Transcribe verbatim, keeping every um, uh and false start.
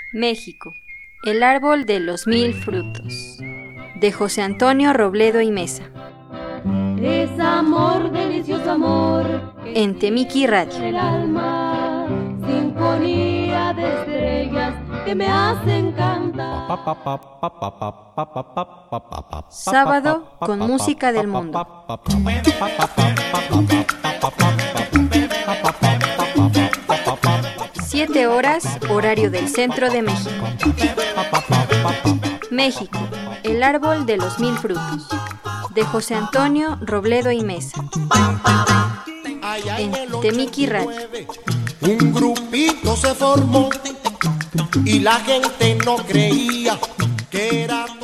México, el árbol de los mil frutos, de José Antonio Robledo y Mesa. Es amor, delicioso amor, en Temiki Radio. el alma, sinfonía de estrellas que me hacen cantar. Sábado con música del mundo. Siete horas, horario del centro de México. México, el árbol de los mil frutos, de José Antonio Robledo y Mesa. En Temiki Radio. Un grupito se formó y la gente no creía que era